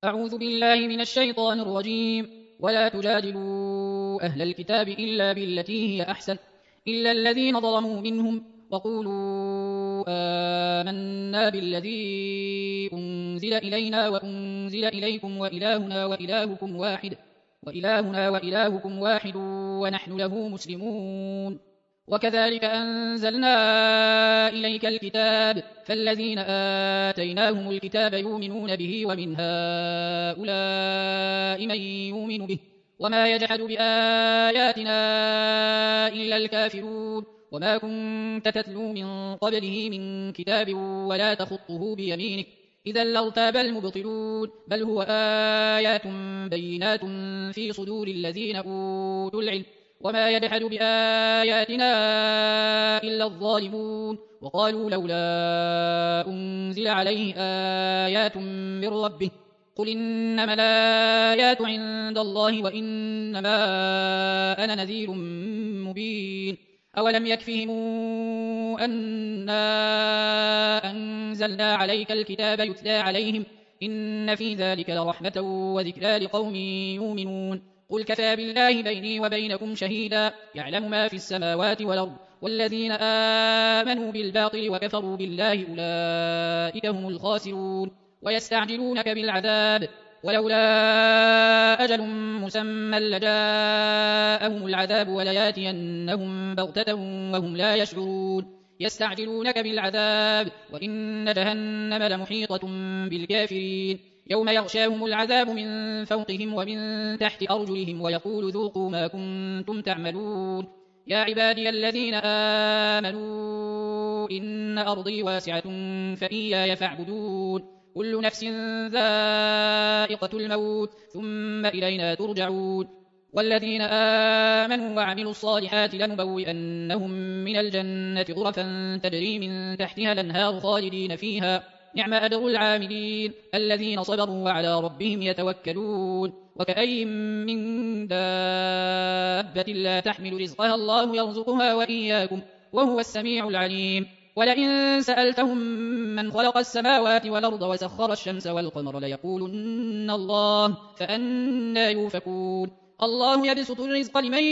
أعوذ بالله من الشيطان الرجيم. ولا تجادلوا أهل الكتاب إلا بالتي هي أحسن إلا الذين ظلموا منهم وقولوا آمنا بالذي أنزل إلينا وأنزل إليكم وإلهنا وإلهكم واحد ونحن له مسلمون. وكذلك أنزلنا إليك الكتاب فالذين آتيناهم الكتاب يؤمنون به ومن هؤلاء من يؤمن به وما يجحد بآياتنا إلا الكافرون. وما كنت تتلو من قبله من كتاب ولا تخطه بيمينك إذا لارتاب المبطلون بل هو آيات بينات في صدور الذين أوتوا العلم وما يجحد بآياتنا إلا الظالمون. وقالوا لولا أنزل عليه آيات من ربه قل إنما الآيات عند الله وإنما أنا نذير مبين. أولم يكفهم أنا أنزلنا عليك الكتاب يتلى عليهم إن في ذلك لرحمة وذكرى لقوم يؤمنون. قل كفى بالله بيني وبينكم شهيدا يعلم ما في السماوات والأرض والذين آمنوا بالباطل وكفروا بالله أولئك هم الخاسرون. ويستعجلونك بالعذاب ولولا أجل مسمى لجاءهم العذاب ولياتينهم بغتة وهم لا يشعرون. يستعجلونك بالعذاب وإن جهنم لمحيطة بالكافرين يوم يغشاهم العذاب من فوقهم ومن تحت أرجلهم ويقول ذوقوا ما كنتم تعملون. يا عبادي الذين آمنوا إن أرضي واسعة فإياي فاعبدون. كل نفس ذائقة الموت ثم إلينا ترجعون. والذين آمنوا وعملوا الصالحات لنبوئنهم من الجنة غرفا تجري من تحتها الأنهار خالدين فيها نعم أجر العاملين الذين صبروا وعلى ربهم يتوكلون. وكأي من دابة لا تحمل رزقها الله يرزقها وإياكم وهو السميع العليم. ولئن سألتهم من خلق السماوات والأرض وسخر الشمس والقمر ليقولن الله فأنى يؤفكون. الله يبسط الرزق لمن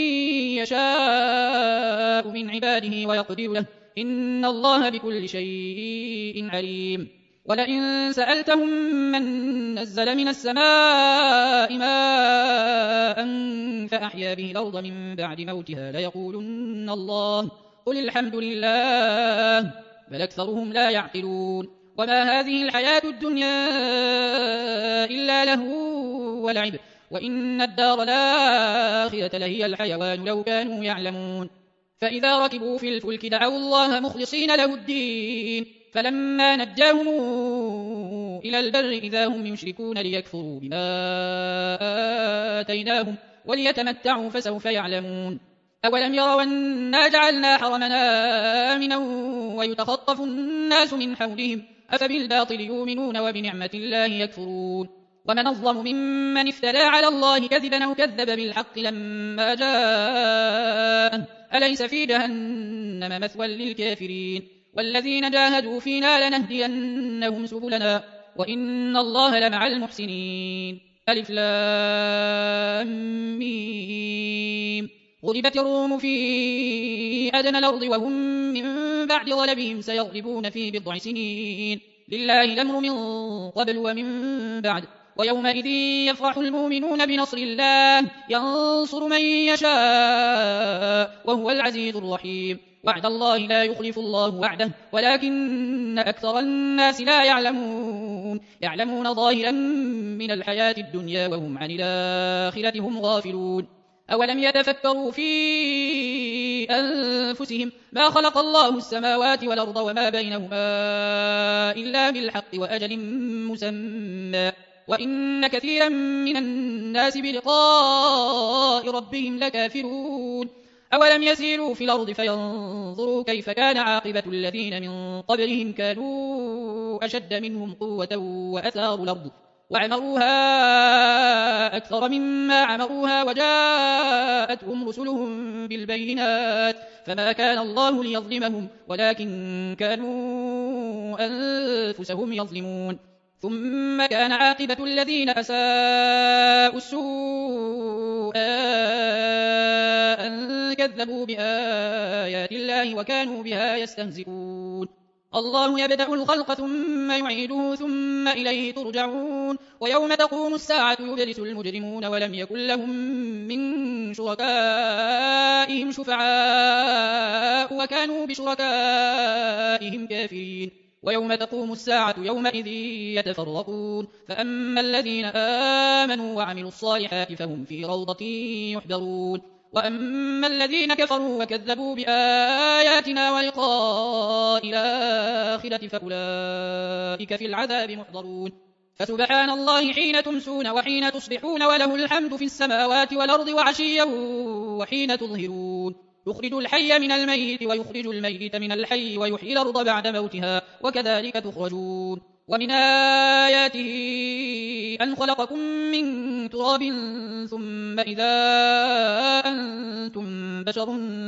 يشاء من عباده ويقدر له إن الله بكل شيء عليم. ولئن سألتهم من نزل من السماء ماء فأحيا به الأرض من بعد موتها ليقولن الله قل الحمد لله بل أكثرهم لا يعقلون. وما هذه الحياة الدنيا إلا لهو ولعب وإن الدار الآخرة لهي الحيوان لو كانوا يعلمون. فإذا ركبوا في الفلك دعوا الله مخلصين له الدين فلما نجاهم إلى البر إذا هم يشركون ليكفروا بما آتيناهم وليتمتعوا فسوف يعلمون. أولم يروا أنا جعلنا حرمنا آمنا ويتخطف الناس من حولهم أفبالباطل يؤمنون وبنعمة الله يكفرون. ومن أظلم ممن افترى على الله كذبا أو كذب بالحق لما جاءه أليس في جهنم مثوى للكافرين. والذين جاهدوا فينا لنهدينهم سبلنا وإن الله لمع المحسنين. ألف لام ميم. غلبت الروم في أدنى الأرض وهم من بعد غلبهم سيغلبون في بضع سنين لله الأمر من قبل ومن بعد ويومئذ يفرح المؤمنون بنصر الله ينصر من يشاء وهو العزيز الرحيم. وعد الله لا يخلف الله وعده ولكن أكثر الناس لا يعلمون ظاهرا من الحياة الدنيا وهم عن الآخرة هم غافلون. أولم يتفكروا في أنفسهم ما خلق الله السماوات والأرض وما بينهما إلا بالحق وأجل مسمى وإن كثيرا من الناس بلقاء ربهم لكافرون. أولم يسيروا في الأرض فينظروا كيف كان عاقبة الذين من قبلهم كانوا أشد منهم قوة وأثاروا الأرض وعمروها أكثر مما عمروها وجاءتهم رسلهم بالبينات فما كان الله ليظلمهم ولكن كانوا أنفسهم يظلمون. ثم كان عاقبة الذين أساءوا السوء أن كذبوا بآيات الله وكانوا بها يستهزئون. الله يبدأ الخلق ثم يعيده ثم إليه ترجعون. ويوم تقوم الساعة يبلس المجرمون ولم يكن لهم من شركائهم شفعاء وكانوا بشركائهم كافرين. ويوم تقوم الساعة يومئذ يتفرقون. فأما الذين آمنوا وعملوا الصالحات فهم في روضة يحبرون. وأما الذين كفروا وكذبوا بآياتنا ولقاء الآخرة فأولئك في العذاب محضرون. فسبحان الله حين تمسون وحين تصبحون وله الحمد في السماوات والأرض وعشيا وحين تظهرون. يخرج الحي من الميت ويخرج الميت من الحي ويحيي الأرض بعد موتها وكذلك تخرجون. ومن آياته أن خلقكم من تراب ثم إذا أنتم بشر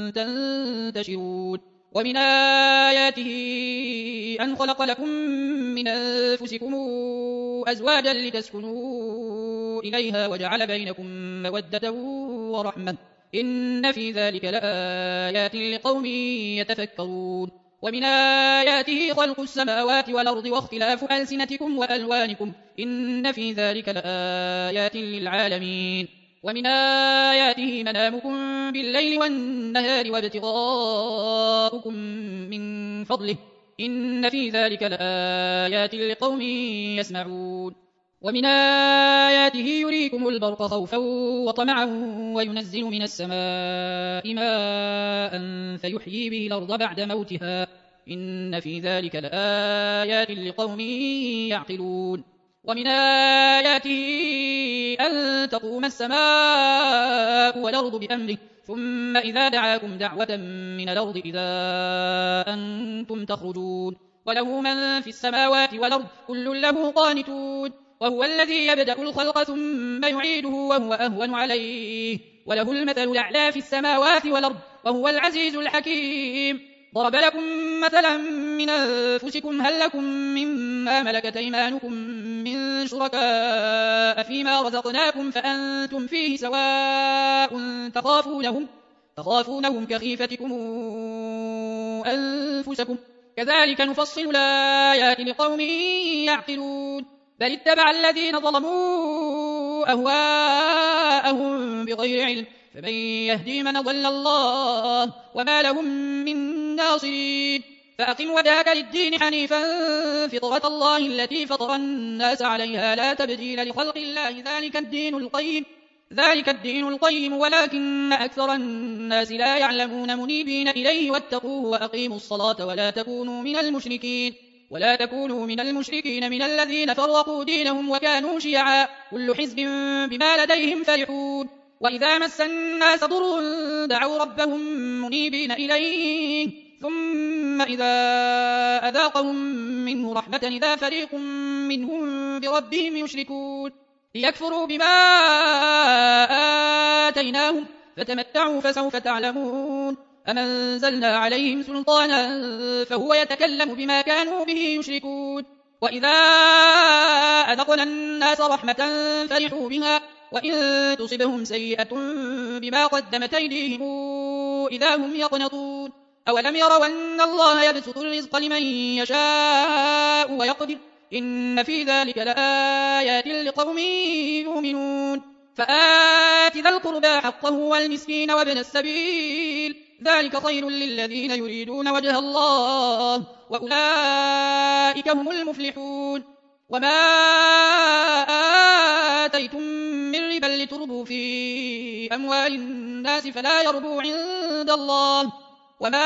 تنتشرون. ومن آياته أن خلق لكم من أنفسكم أزواجا لتسكنوا إليها وجعل بينكم مودة ورحمة إن في ذلك لآيات لقوم يتفكرون. ومن آياته خلق السماوات والأرض واختلاف ألسنتكم وألوانكم إن في ذلك لآيات للعالمين. ومن آياته منامكم بالليل والنهار وابتغاؤكم من فضله إن في ذلك لآيات لقوم يسمعون. ومن آياته يريكم البرق خوفا وطمعا وينزل من السماء ماء فيحيي به الأرض بعد موتها إن في ذلك لآيات لقوم يعقلون. ومن آياته أن تقوم السماء والأرض بأمره ثم إذا دعاكم دعوة من الأرض إذا أنتم تخرجون. وله من في السماوات والأرض كل له قانتون. وهو الذي يبدأ الخلق ثم يعيده وهو أهون عليه وله المثل الأعلى في السماوات والأرض وهو العزيز الحكيم. ضرب لكم مثلا من أنفسكم هل لكم مما ملكت أيمانكم من شركاء فيما رزقناكم فأنتم فيه سواء تخافونهم كخيفتكم أنفسكم كذلك نفصل الآيات لقوم يعقلون. بل اتبع الذين ظلموا أهواءهم بغير علم فمن يهدي من ضل الله وما لهم من ناصرين. فأقم وجهك للدين حنيفا فطرة الله التي فطر الناس عليها لا تبديل لخلق الله ذلك الدين القيم ولكن أكثر الناس لا يعلمون. منيبين إليه واتقوه وأقيموا الصلاة ولا تكونوا من المشركين من الذين فرقوا دينهم وكانوا شيعا كل حزب بما لديهم فرحون. وإذا مس الناس ضر دعوا ربهم منيبين إليه ثم إذا أذاقهم منه رحمة إذا فريق منهم بربهم يشركون. ليكفروا بما آتيناهم فتمتعوا فسوف تعلمون. أم أنزلنا عليهم سلطانا فهو يتكلم بما كانوا به يشركون. وإذا أذقنا الناس رحمة فرحوا بها وإن تصبهم سيئة بما قدمت أيديهم إذا هم يقنطون. أولم يروا أن الله يبسط الرزق لمن يشاء ويقدر إن في ذلك لآيات لقوم يؤمنون. فآت ذا القربى حقه والمسكين وابن السبيل ذلك خير للذين يريدون وجه الله وأولئك هم المفلحون. وما آتيتم من ربا لتربوا في أموال الناس فلا يربو عند الله وما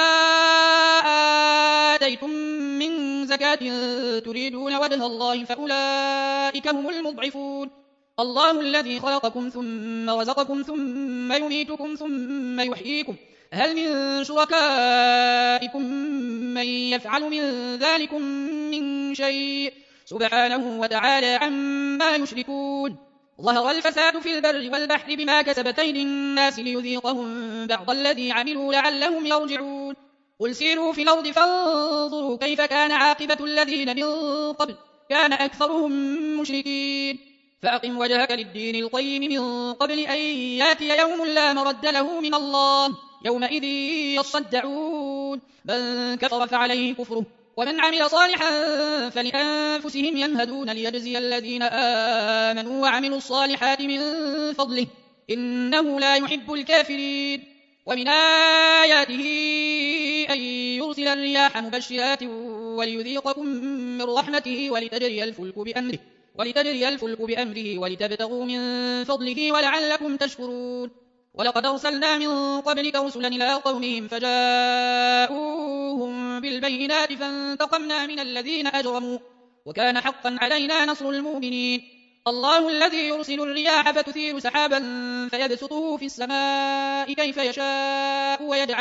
آتيتم من زكاة تريدون وجه الله فأولئك هم المضعفون. الله الذي خلقكم ثم رزقكم ثم يميتكم ثم يحييكم هل من شركائكم من يفعل من ذلكم من شيء سبحانه وتعالى عما يشركون. ظهر الفساد في البر والبحر بما كسبت أيدي الناس ليذيقهم بعض الذي عملوا لعلهم يرجعون. قل سيروا في الأرض فانظروا كيف كان عاقبة الذين من قبل كان أكثرهم مشركين فأقم وجهك للدين القيم من قبل أن ياتي يوم لا مرد له من الله يومئذ يصدعون من كفر فعليه كفره ومن عمل صالحا فلأنفسهم يمهدون ليجزي الذين آمنوا وعملوا الصالحات من فضله إنه لا يحب الكافرين ومن آياته أن يرسل الرياح مبشرات وليذيقكم من رحمته ولتجري الفلك بأمره ولتبتغوا من فضله ولعلكم تشكرون ولقد أرسلنا من قبلك رسلا إلى قومهم فجاءوهم بالبينات فانتقمنا من الذين أجرموا وكان حقا علينا نصر المؤمنين الله الذي يرسل الرياح فتثير سحابا فيبسطه في السماء كيف يشاء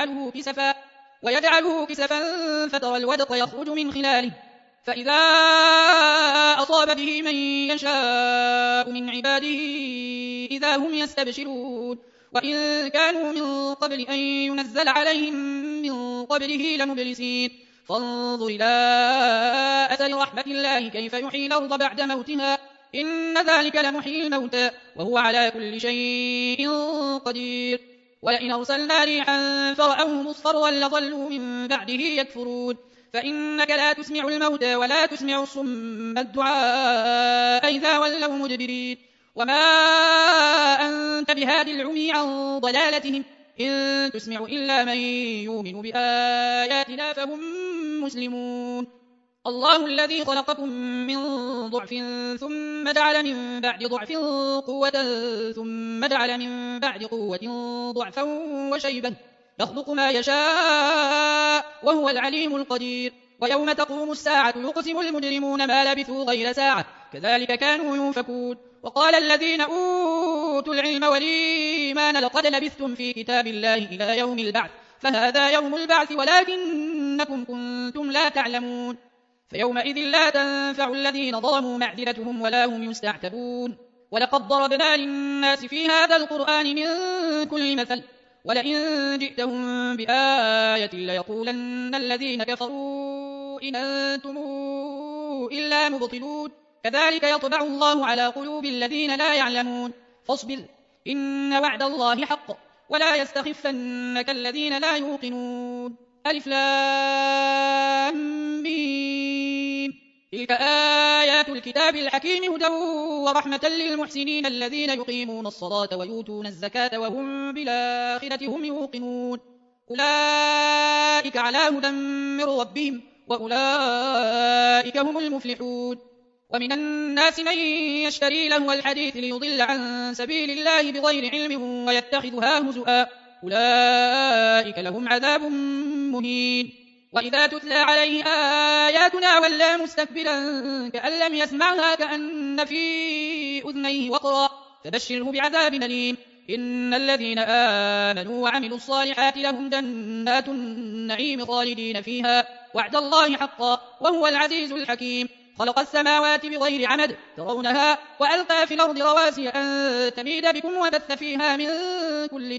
ويجعله كسفا فترى الودق يخرج من خلاله فإذا أصاب به من يشاء من عباده إذا هم يستبشرون وإن كانوا من قبل أن ينزل عليهم من قبله لمبلسين فانظر إلى أثر رحمة الله كيف يحيي الأرض بعد موتها إن ذلك لمحيي الموتى وهو على كل شيء قدير ولئن أرسلنا ريحا فرأوه مصفرا لظلوا من بعده يكفرون فإنك لا تسمع الموتى ولا تسمع الصم الدعاء إذا ولوا مدبرين وما أنت بهاد العمي عن ضلالتهم إن تسمع إلا من يؤمن بآياتنا فهم مسلمون الله الذي خلقكم من ضعف ثم جعل من بعد ضعف قوة ثم جعل من بعد قوة ضعفا وشيبا يخلق ما يشاء وهو العليم القدير ويوم تقوم الساعة يقسم المجرمون ما لبثوا غير ساعة كذلك كانوا يؤفكون وقال الذين أوتوا العلم والإيمان لقد لبثتم في كتاب الله إلى يوم البعث فهذا يوم البعث ولكنكم كنتم لا تعلمون فيومئذ لا تنفع الذين ظلموا معذرتهم ولا هم يستعتبون ولقد ضربنا للناس في هذا القرآن من كل مثل ولئن جئتهم بآية ليقولن الذين كفروا إن أنتم إلا مبطلون كذلك يطبع الله على قلوب الذين لا يعلمون فاصبر إن وعد الله حق ولا يستخفنك الذين لا يوقنون ألف لام ميم تلك آيات الكتاب الحكيم هدى ورحمة للمحسنين الذين يقيمون الصلاة ويؤتون الزكاة وهم بالآخرة هم يوقنون أولئك على هدى من ربهم وأولئك هم المفلحون ومن الناس من يشتري لهو الحديث ليضل عن سبيل الله بغير علم ويتخذها هزؤا أولئك لهم عذاب مهين وإذا تتلى عليه آياتنا ولى مستكبرا كأن لم يسمعها كأن في أذنيه وقرا فبشره بعذاب أليم إن الذين آمنوا وعملوا الصالحات لهم جنات النعيم خالدين فيها وعد الله حقا وهو العزيز الحكيم خلق السماوات بغير عمد ترونها وألقى في الأرض رواسي أن تميد بكم وبث فيها من كل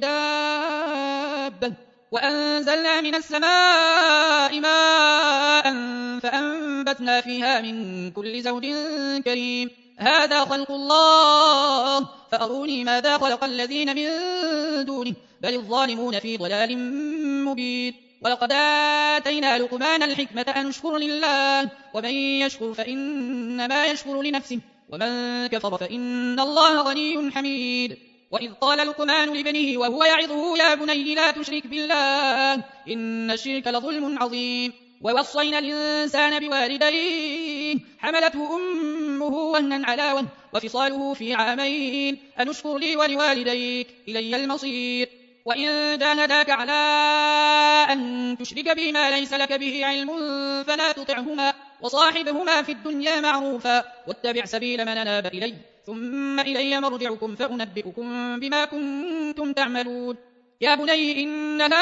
دابة وأنزلنا من السماء ماء فأنبتنا فيها من كل زوج كريم هذا خلق الله فأروني ماذا خلق الذين من دونه بل الظالمون في ضلال مبين ولقد آتينا لقمان الحكمة أن اشكر لله ومن يشكر فإنما يشكر لنفسه ومن كفر فإن الله غني حميد وإذ قال لقمان لابنه وهو يعظه يا بني لا تشرك بالله إن الشرك لظلم عظيم ووصينا الإنسان بوالديه حملته أمه وهنا على وهن وفصاله في عامين أن اشكر لي ولوالديك إلي المصير وإن جاهداك على أن تشرك بي ما ليس لك به علم فلا تطعهما وصاحبهما في الدنيا معروفا واتبع سبيل من أناب إلي ثم إلي مرجعكم فأنبئكم بما كنتم تعملون يا بني إنها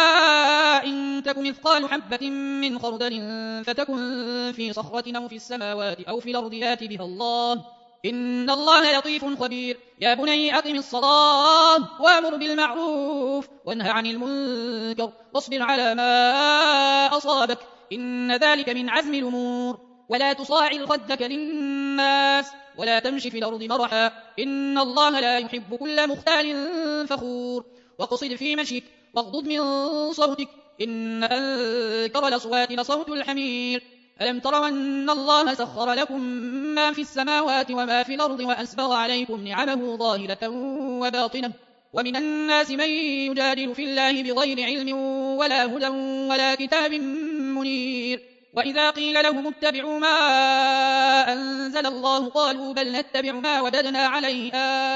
إن تك مثقال حبة من خردل فتكن في صخرة أو في السماوات أو في الأرض يأت بها الله إن الله لطيف خبير يا بني أقم الصلاة وأمر بالمعروف وانه عن المنكر واصبر على ما أصابك إن ذلك من عزم الأمور ولا تصاعر خدك للناس ولا تمش في الأرض مرحا إن الله لا يحب كل مختال فخور واقصد في مشيك واغضض من صوتك إن أنكر الأصوات لصوت الحمير ألم تروا أن الله سخر لكم ما في السماوات وما في الأرض وأسبغ عليكم نعمه ظاهرة وباطنة ومن الناس من يجادل في الله بغير علم ولا هدى ولا كتاب منير وإذا قيل لهم اتبعوا ما أنزل الله قالوا بل نتبع ما وجدنا عليه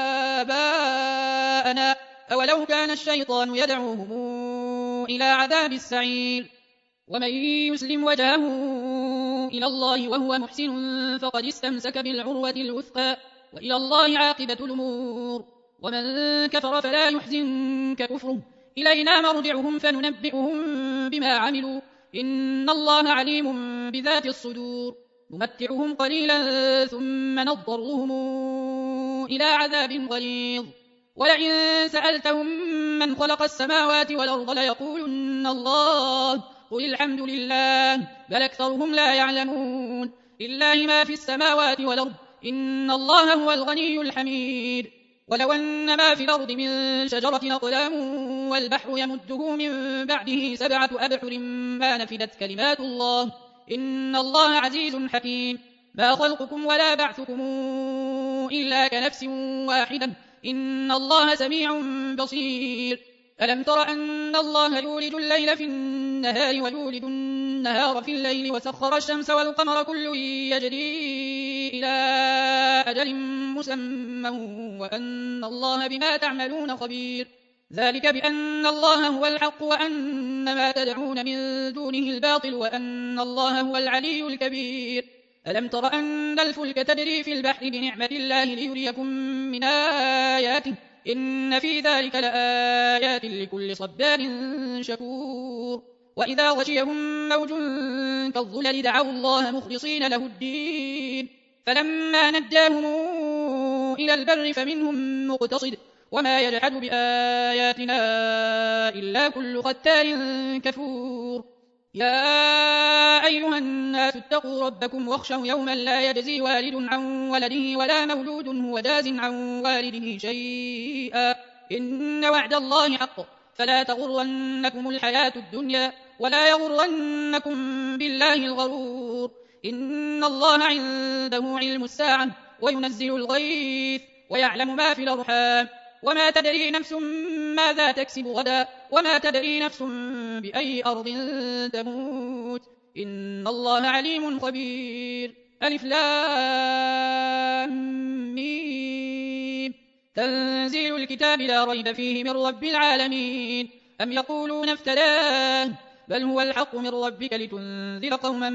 آباءنا أولو كان الشيطان يدعوهم إلى عذاب السعير ومن يسلم وجهه إلى الله وهو محسن فقد استمسك بالعروة الوثقى وإلى الله عاقبة الأمور ومن كفر فلا يحزنك كفره إلينا مرجعهم فننبئهم بما عملوا إن الله عليم بذات الصدور نمتعهم قليلا ثم نضطرهم إلى عذاب غليظ ولئن سألتهم من خلق السماوات والأرض ليقولن الله قل الحمد لله بل أكثرهم لا يعلمون لله ما في السماوات والأرض إن الله هو الغني الحميد ولو أن ما في الأرض من شجرة أقلام والبحر يمده من بعده 7 أبحر ما نفدت كلمات الله إن الله عزيز حكيم ما خلقكم ولا بعثكم إلا كنفس واحدة إن الله سميع بصير ألم تر أن الله يولد الليل في النهار ويولد النهار في الليل وسخر الشمس والقمر كل يجري إلى أجل مسمى وأن الله بما تعملون خبير ذلك بأن الله هو الحق وأن ما تدعون من دونه الباطل وأن الله هو العلي الكبير ألم تر أن الفلك تجري في البحر بنعمة الله ليريكم من آياته إن في ذلك لآيات لكل صبار شكور وإذا غشيهم موج كالظلل دعوا الله مخلصين له الدين فلما نجاهم إلى البر فمنهم مقتصد وما يجحد بآياتنا إلا كل ختار كفور يا أيها الناس اتقوا ربكم واخشوا يوما لا يجزي والد عن ولده ولا مولود هو جاز عن والده شيئا إن وعد الله حق فلا تغرنكم الحياة الدنيا ولا يغرنكم بالله الغرور إن الله عنده علم الساعة وينزل الغيث ويعلم ما في الأرحام وما تدري نفس ماذا تكسب غدا وما تدري نفس بأي أرض تموت إن الله عليم خبير ألف لام ميم تنزيل الكتاب لا ريب فيه من رب العالمين أم يقولون افتراه بل هو الحق من ربك لتنذر قوما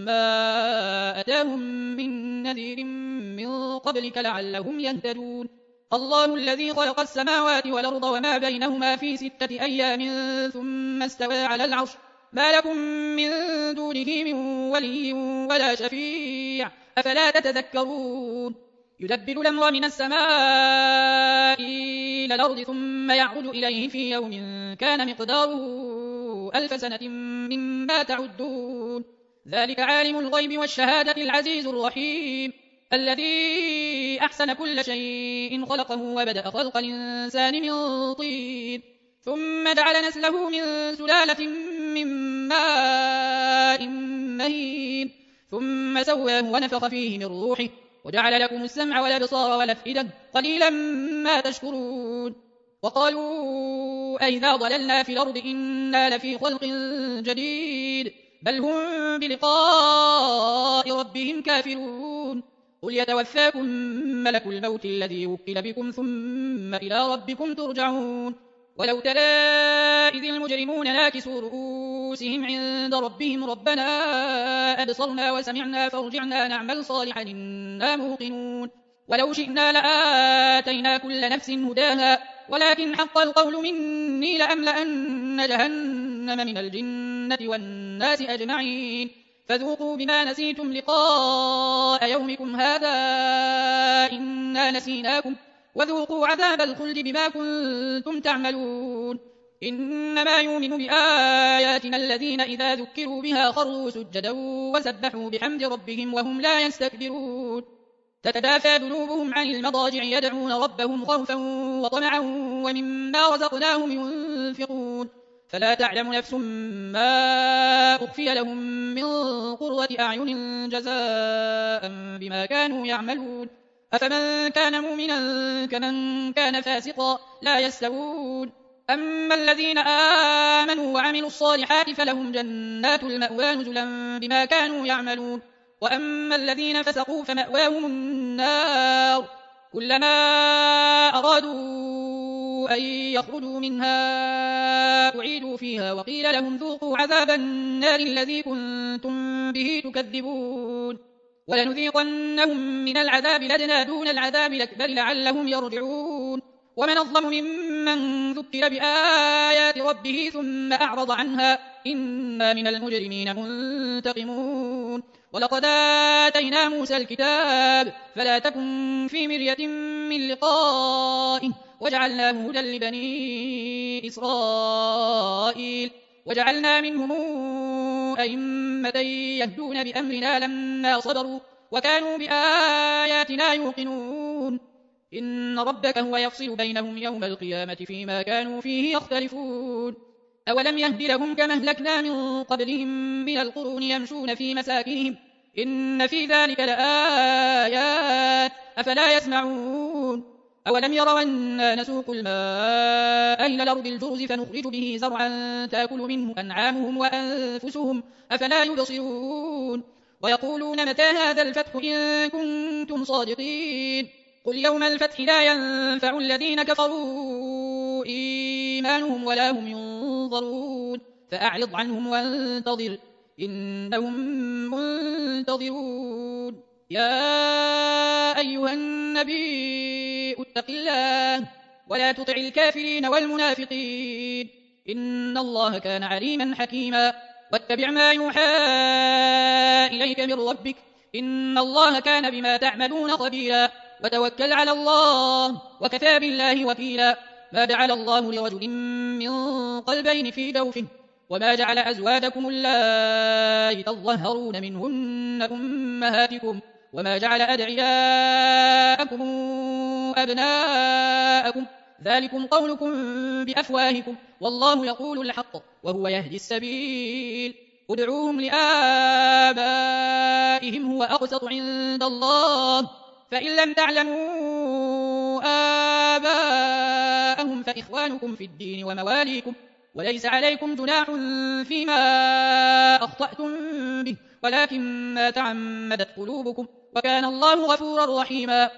ما أتاهم من نذير من قبلك لعلهم يهتدون الله الذي خلق السماوات والأرض وما بينهما في 6 أيام ثم استوى على العرش ما لكم من دونه من ولي ولا شفيع أفلا تتذكرون يدبر الأمر من السماء إلى الأرض ثم يعرج إليه في يوم كان مقداره 1000 سنة مما تعدون ذلك عالم الغيب والشهادة العزيز الرحيم الذي أحسن كل شيء خلقه وبدأ خلق الإنسان من طين ثم جعل نسله من سلالة من ماء مهين ثم سواه ونفخ فيه من روحه وجعل لكم السمع والأبصار والأفئدة قليلا ما تشكرون وقالوا أئذا ضللنا في الأرض إنا لفي خلق جديد بل هم بلقاء ربهم كافرون قل يتوفاكم ملك الموت الذي وكل بكم ثم إلى ربكم ترجعون ولو ترى إذ المجرمون ناكسوا رؤوسهم عند ربهم ربنا أبصرنا وسمعنا فارجعنا نعمل صالحا إنا موقنون ولو شئنا لآتينا كل نفس هداها ولكن حق القول مني لأملأن جهنم من الجنة والناس أجمعين فذوقوا بما نسيتم لقاء يومكم هذا إنا نسيناكم وذوقوا عذاب الخلد بما كنتم تعملون إنما يؤمن بآياتنا الذين إذا ذكروا بها خروا سجدا وسبحوا بحمد ربهم وهم لا يستكبرون تتجافى جنوبهم عن المضاجع يدعون ربهم خوفا وطمعا ومما رزقناهم ينفقون فلا تعلم نفس ما أخفي لهم من قرة أعين جزاء بما كانوا يعملون أفمن كان مؤمنا كمن كان فاسقا لا يستوون أما الذين آمنوا وعملوا الصالحات فلهم جنات المأوى نزلا بما كانوا يعملون وأما الذين فسقوا فمأواهم النار كلما أرادوا أن يخرجوا منها أعيدوا فيها وقيل لهم ذوقوا عذاب النار الذي كنتم به تكذبون ولنذيقنهم من العذاب الأدنى دون العذاب الأكبر لعلهم يرجعون ومن أظلم ممن ذكر بآيات ربه ثم أعرض عنها إنا من المجرمين منتقمون ولقد آتينا موسى الكتاب فلا تكن في مرية من لقائه وجعلناه هدى لبني إسرائيل وجعلنا منهم أئمة يهدون بأمرنا لما صبروا وكانوا بآياتنا يوقنون إن ربك هو يفصل بينهم يوم القيامة فيما كانوا فيه يختلفون أولم يهد لهم كما أهلكنا من قبلهم من القرون يمشون في مساكنهم إن في ذلك لآيات أفلا يسمعون أولم يروا أنا نسوق الماء إلى الأرض الجرز فنخرج به زرعا تأكل منه أنعامهم وأنفسهم أفلا يبصرون ويقولون متى هذا الفتح إن كنتم صادقين قل يوم الفتح لا ينفع الذين كفروا إيمانهم ولا هم ينظرون فأعرض عنهم وانتظر إنهم منتظرون يا أيها النبي اتق الله ولا تطع الكافرين والمنافقين إن الله كان عليما حكيما واتبع ما يوحى إليك من ربك إن الله كان بما تعملون خبيرا وتوكل على الله وكفى بالله وكيلا ما جعل الله لرجل من قلبين في جوفه وما جعل أزواجكم اللائي تظهرون منهن أمهاتكم وما جعل أدعياءكم أبناءكم ذلكم قولكم بأفواهكم والله يقول الحق وهو يهدي السبيل ادعوهم لآبائهم هو أقسط عند الله فإن لم تعلموا آباءهم فإخوانكم في الدين ومواليكم وليس عليكم جناح فيما أخطأتم به ولكن ما تعمدت قلوبكم وكان الله غفورا رحيما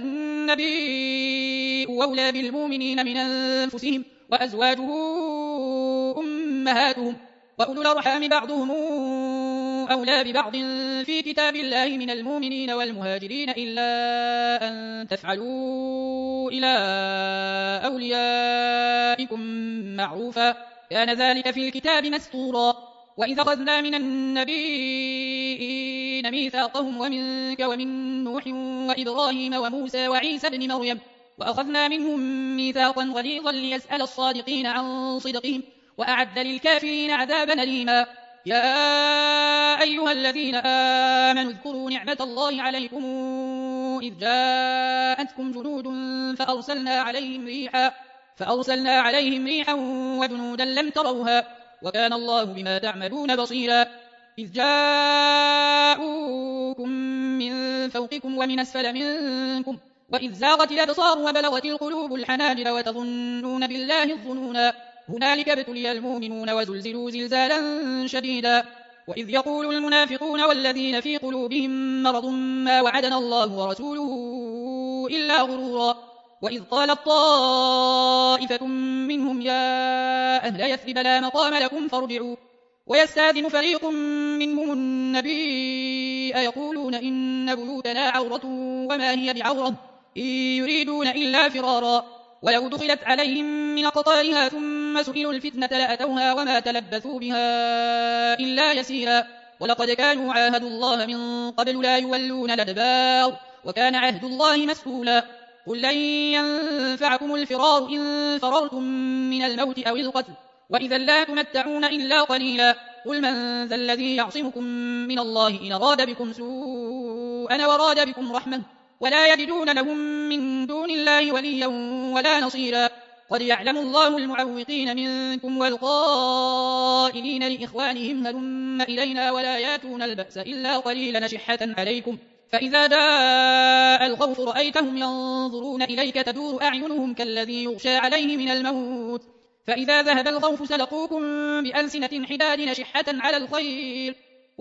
النبي أولى بالمؤمنين من أنفسهم وأزواجه أمهاتهم وأولو الأرحام بعضهم أولى ببعض في كتاب الله من المؤمنين والمهاجرين إلا أن تفعلوا إلى أوليائكم معروفا كان ذلك في الكتاب مسطورا وإذا أخذنا من النبيين ميثاقهم ومنك ومن نوح وإبراهيم وموسى وعيسى بن مريم وأخذنا منهم ميثاقا غليظا ليسأل الصادقين عن صدقهم وأعد للكافرين عذابا أليما يا أيها الذين آمنوا اذكروا نعمة الله عليكم إذ جاءتكم جنود فأرسلنا عليهم ريحا وجنودا لم تروها وكان الله بما تعملون بصيرا إذ جاءوكم من فوقكم ومن أسفل منكم وإذ زاغت الأبصار وبلغت القلوب الحناجر وتظنون بالله الظنونا هنالك ابتلي المؤمنون وزلزلوا زلزالا شديدا وإذ يقول المنافقون والذين في قلوبهم مرض ما وعدنا الله ورسوله إلا غرورا وإذ قالت طائفة منهم يا أهل يثرب لا مقام لكم فارجعوا ويستاذن فريق منهم النبي يقولون إن بيوتنا عورة وما هي بعورة إن يريدون إلا فرارا ولو دخلت عليهم من أقطارها ثم سئلوا الفتنة لأتوها وما تلبثوا بها إلا يسيرا ولقد كانوا عاهدوا الله من قبل لا يولون الأدبار وكان عهد الله مسئولا قل لن ينفعكم الفرار إن فررتم من الموت أو القتل وإذا لا تمتعون إلا قليلا قل من ذا الذي يعصمكم من الله إن أراد بكم سوءا وراد بكم رحمة ولا يجدون لهم من دون الله وليا ولا نصيرا قد يعلم الله المعوقين منكم والقائلين لإخوانهم هلم إلينا ولا ياتون البأس إلا قليلا نشحة عليكم فإذا جاء الخوف رأيتهم ينظرون إليك تدور أعينهم كالذي يغشى عليه من الموت فإذا ذهب الخوف سلقوكم بألسنة حداد نشحة على الخير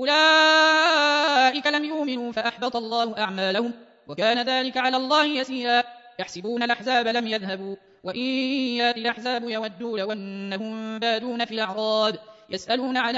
أولئك لم يؤمنوا فأحبط الله أعمالهم وكان ذلك على الله يسيرا يحسبون الأحزاب لم يذهبوا وإن يأتي الأحزاب يودوا لو أنهم بادون في الأعراب يسألون عن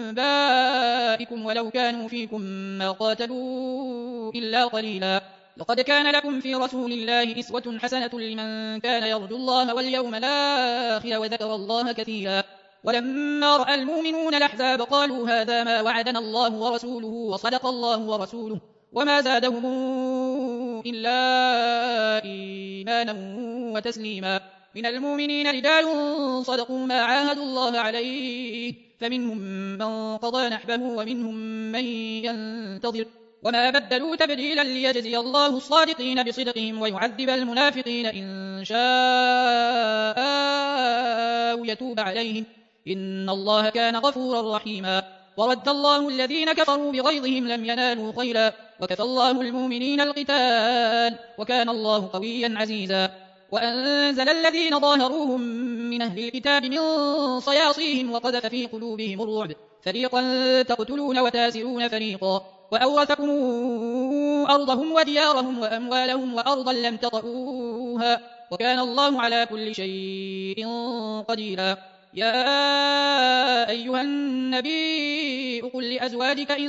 أنبائكم ولو كانوا فيكم ما قاتلوا إلا قليلا لقد كان لكم في رسول الله أسوة حسنة لمن كان يرجو الله واليوم الآخر وذكر الله كثيرا ولما رأى المؤمنون الأحزاب قالوا هذا ما وعدنا الله ورسوله وصدق الله ورسوله وما زادهم إلا إيمانا وتسليما من المؤمنين رجال صدقوا ما عاهدوا الله عليه فمنهم من قضى نحبه ومنهم من ينتظر وما بدلوا تبديلا ليجزي الله الصادقين بصدقهم ويعذب المنافقين إن شاء أو يتوب عليهم إن الله كان غفورا رحيما ورد الله الذين كفروا بغيظهم لم ينالوا خيرا وكفى الله المؤمنين القتال وكان الله قويا عزيزا وأنزل الذين ظاهروهم من أهل الكتاب من صياصيهم وقذف في قلوبهم الرعب فريقا تقتلون وتاسرون فريقا وأورثكم أرضهم وديارهم وأموالهم وأرضا لم تطئوها وكان الله على كل شيء قديرا يا أيها النبي قل لأزواجك إن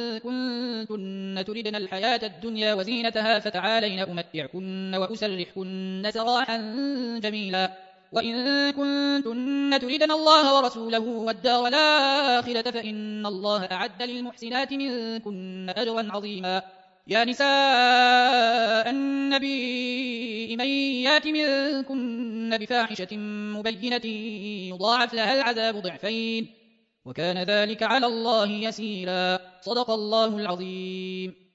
كنتن تردن الحياة الدنيا وزينتها فتعالين أمتعكن وأسرحكن سراحا جميلا وإن كنتن تردن الله ورسوله والدار الآخرة فإن الله أعد للمحسنات منكن أجرا عظيما يا نساء النبي من يات منكن بفاحشة مبينة يضاعف لها العذاب ضعفين وكان ذلك على الله يسيرا صدق الله العظيم.